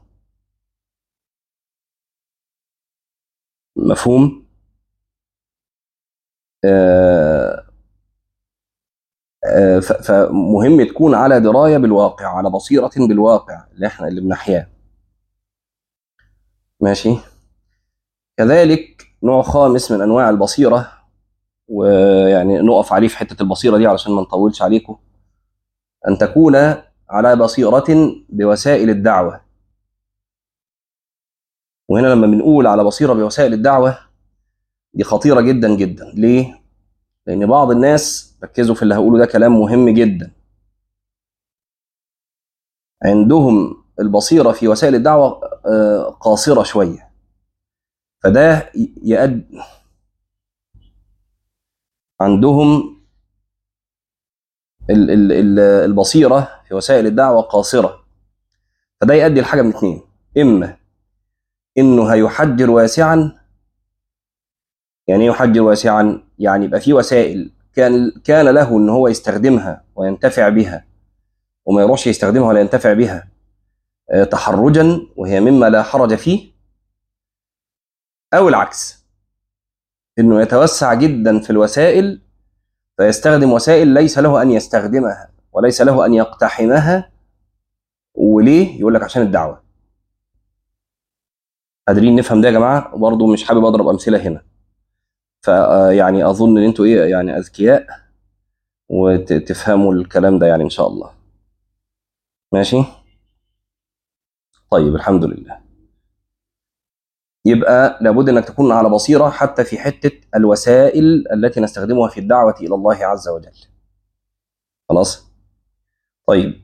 مفهوم؟ آه، فمهم تكون على درايه بالواقع، على بصيره بالواقع اللي احنا اللي بنحياه. ماشي. كذلك نوع خامس من انواع البصيره، ويعني نقف عليه في حته البصيره دي علشان ما نطولش عليكم. ان تكون على بصيره بوسائل الدعوه. وهنا لما بنقول على بصيره بوسائل الدعوه، دي خطيره جدا جدا. ليه؟ لان بعض الناس، ركزوا في اللي هقوله ده كلام مهم جدا، عندهم البصيره في وسائل الدعوه قاصره شويه. فده يؤدي، عندهم البصيرة في وسائل الدعوة قاصرة. فده يؤدي لحاجة من اتنين: إما إنه هيحجر واسعا. يعني إيه يحجر واسعا؟ يعني يبقى في وسائل كان له إن هو يستخدمها وينتفع بها، وما يروحش يستخدمها ولا ينتفع بها تحرجا، وهي مما لا حرج فيه. أو العكس، إنه يتوسع جدا في الوسائل، فيستخدم وسائل ليس له أن يستخدمها وليس له أن يقتحمها. وليه؟ يقول لك عشان الدعوة. قادرين نفهم ده يا جماعه؟ برضه مش حابب اضرب امثله هنا. فيعني اظن ان انتوا ايه يعني اذكياء وتفهموا الكلام ده يعني ان شاء الله. ماشي. طيب الحمد لله. يبقى لابد انك تكون على بصيره حتى في حته الوسائل التي نستخدمها في الدعوه الى الله عز وجل. خلاص. طيب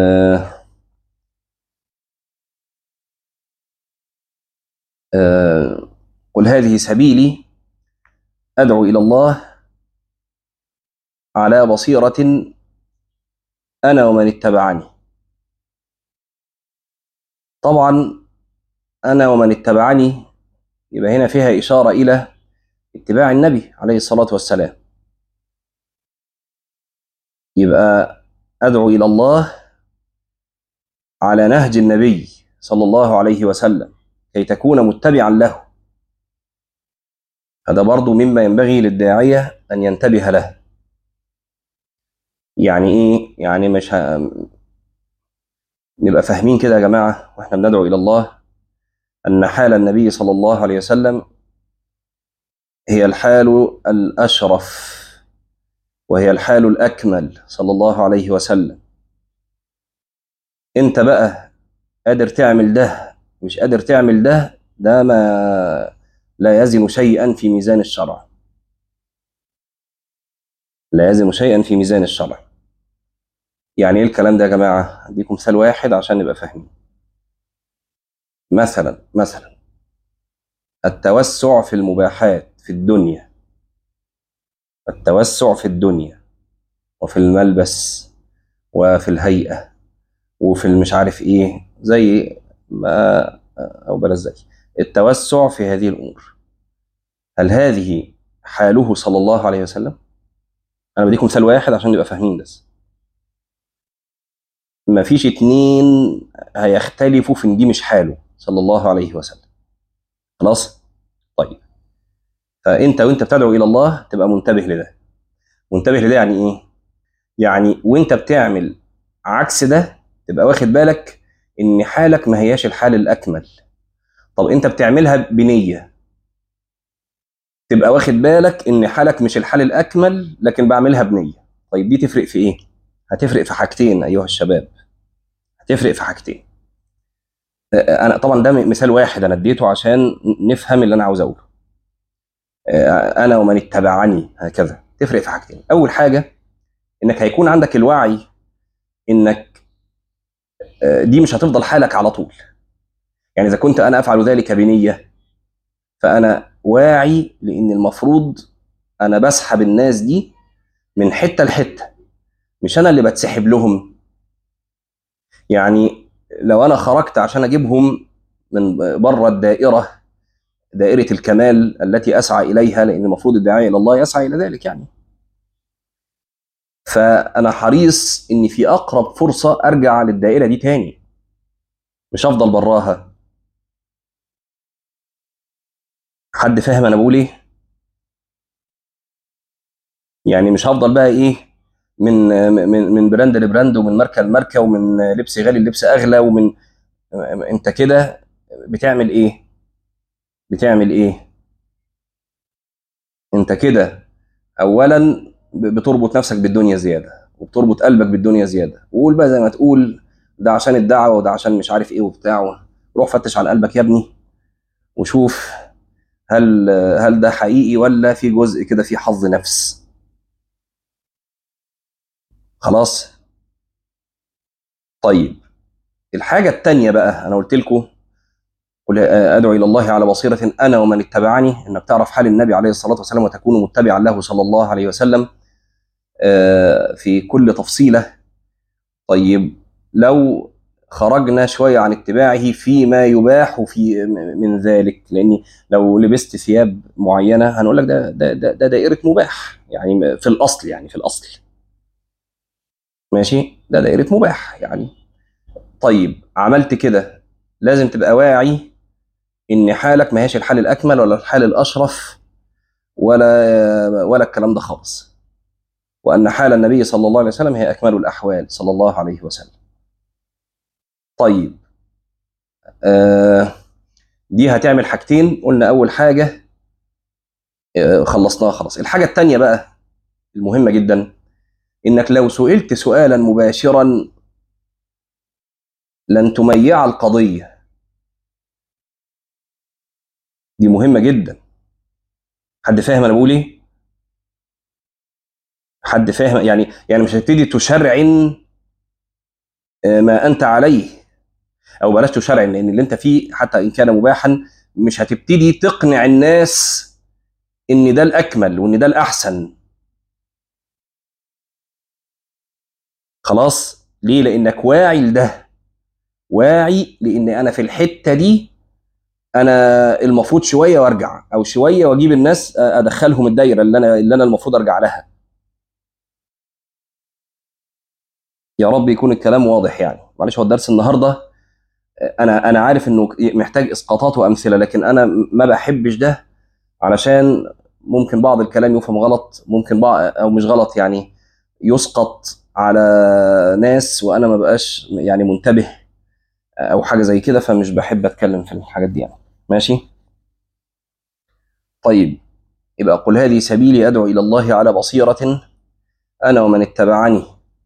قل هذه سبيلي ادعو الى الله على بصيره انا ومن اتبعني. طبعا انا ومن اتبعني يبقى هنا فيها اشاره الى اتباع النبي عليه الصلاه والسلام. يبقى ادعو الى الله على نهج النبي صلى الله عليه وسلم كي تكون متبعا له. هذا برضو مما ينبغي للداعية أن ينتبه له. يعني إيه؟ يعني مش نبقى فاهمين كده يا جماعة وإحنا بندعو إلى الله أن حال النبي صلى الله عليه وسلم هي الحال الأشرف وهي الحال الأكمل صلى الله عليه وسلم. أنت بقى قادر تعمل ده مش قادر تعمل ده، ده ما لا يزن شيئا في ميزان الشرع. لا يزن شيئا في ميزان الشرع. يعني ايه الكلام ده يا جماعه؟ اديكم مثال واحد عشان نبقى فاهمين. مثلا التوسع في المباحات في الدنيا، التوسع في الدنيا وفي الملبس وفي الهيئه وفي المش عارف ايه، زي ما او بلاش زي التوسع في هذه الامور. هل هذه حاله صلى الله عليه وسلم؟ انا بديكم مثال واحد عشان نبقى فاهمين بس. ما فيش اتنين هيختلفوا في ان دي مش حاله صلى الله عليه وسلم. خلاص. طيب، فانت وانت بتدعو الى الله تبقى منتبه لده. منتبه لده يعني ايه؟ يعني وانت بتعمل عكس ده تبقى واخد بالك ان حالك ما هياش الحال الاكمل. طب انت بتعملها بنيه، تبقى واخد بالك ان حالك مش الحال الاكمل لكن بعملها بنيه. طيب دي تفرق في ايه؟ هتفرق في حاجتين ايها الشباب. هتفرق في حاجتين. انا طبعا ده مثال واحد انا اديته عشان نفهم اللي انا عاوز اقوله. انا ومن اتبعني هكذا. تفرق في حاجتين. اول حاجه انك هيكون عندك الوعي انك دي مش هتفضل حالك على طول. يعني اذا كنت انا افعل ذلك بنيه فانا واعي لان المفروض انا بسحب الناس دي من حته لحته، مش انا اللي بتسحب لهم. يعني لو انا خرجت عشان اجيبهم من بره الدائره، دائره الكمال التي اسعى اليها، لان المفروض الداعيه الى الله يسعى الى ذلك يعني، فانا حريص اني في اقرب فرصه ارجع للدائره دي تاني، مش افضل براها. حد فاهم انا بقول ايه؟ يعني مش هفضل بقى ايه، من براند لبراند ومن ماركه لماركه ومن لبس غالي للبس اغلى ومن. انت كده بتعمل ايه؟ بتعمل ايه؟ انت كده اولا بتربط نفسك بالدنيا زياده وبتربط قلبك بالدنيا زياده. وقول بقى زي ما تقول ده عشان الدعوه وده عشان مش عارف ايه وبتاع. روح فتش على قلبك يا ابني وشوف هل ده حقيقي ولا في جزء كده في حظ نفس. خلاص. طيب الحاجه التانيه بقى انا قلت لكم قل ادعو الى الله على بصيره انا ومن اتبعني، انك تعرف حال النبي عليه الصلاه والسلام وتكون متبعا له صلى الله عليه وسلم في كل تفصيله. طيب لو خرجنا شويه عن اتباعه فيما يباح في من ذلك، لاني لو لبست ثياب معينه هنقول لك ده دائره مباح يعني في الاصل، يعني في الاصل ماشي ده دائره مباح يعني. طيب عملت كده لازم تبقى واعي ان حالك ما هيش الحال الاكمل ولا الحال الاشرف ولا الكلام ده خالص، وان حال النبي صلى الله عليه وسلم هي اكمل الاحوال صلى الله عليه وسلم. طيب دي هتعمل حاجتين. قلنا اول حاجه خلصناها خلاص. الحاجه الثانيه بقى المهمه جدا، انك لو سئلت سؤالا مباشرا لن تميع القضيه. دي مهمة جدا. حد فاهم انا بقول ايه؟ حد فاهم؟ يعني مش هتبتدي تشرعن ما انت عليه، او بلاش تشرعن، لان اللي انت فيه حتى ان كان مباحا مش هتبتدي تقنع الناس ان ده الاكمل وان ده الاحسن. خلاص، ليه؟ لانك واعي لده، واعي لان انا في الحته دي انا المفروض شويه وارجع، او شويه واجيب الناس ادخلهم الدايره اللي انا المفروض ارجع لها. يا رب يكون الكلام واضح. يعني معلش، هو الدرس النهارده انا عارف انه محتاج اسقاطات وامثله، لكن انا ما بحبش ده، علشان ممكن بعض الكلام يفهم غلط، ممكن بعض او مش غلط يعني يسقط على ناس وانا ما بقاش يعني منتبه او حاجه زي كده، فمش بحب اتكلم في الحاجات دي يعني. ماشي. طيب، يبقى قل هذه سبيلي ادعو الى الله على بصيره انا ومن اتبعني.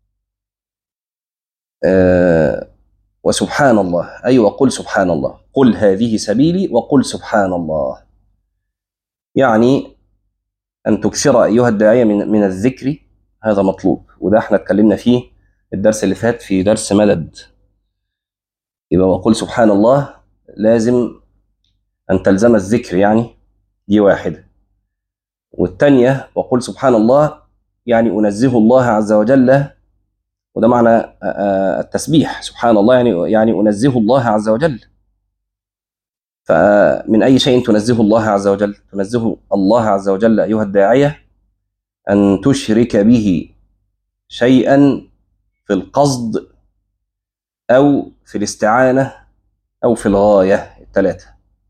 آه وسبحان الله، ايوه قل سبحان الله، قل هذه سبيلي وقل سبحان الله. يعني ان تكثر ايها الداعيه من الذكر، هذا مطلوب، وده احنا اتكلمنا فيه الدرس اللي فات في درس مدد. يبقى وقل سبحان الله لازم ان تلزم الذكر، يعني دي واحده. والتانيه وقل سبحان الله يعني انزه الله عز وجل، وده معنى التسبيح. سبحان الله يعني انزه الله عز وجل. فمن اي شيء تنزه الله عز وجل؟ تنزه الله عز وجل ايها الداعيه ان تشرك به شيئا في القصد او في الاستعانه او في الغايه، الثلاثه.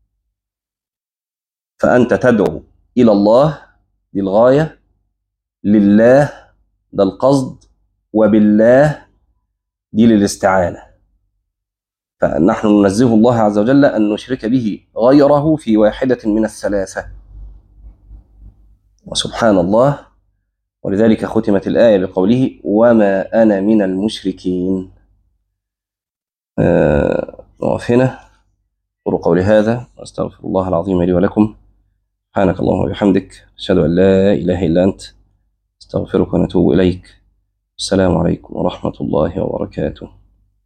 فانت تدعو الى الله، دي الغايه، لله ده القصد، وبالله دي للاستعانه. فنحن ننزه الله عز وجل ان نشرك به غيره في واحده من الثلاثه. وسبحان الله، ولذلك ختمت الآية بقوله وما أنا من المشركين. نقف هنا. أقول قولي هذا وأستغفر الله العظيم لي ولكم. سبحانك اللهم وبحمدك، أشهد أن لا إله إلا أنت، أستغفرك ونتوب إليك. السلام عليكم ورحمة الله وبركاته.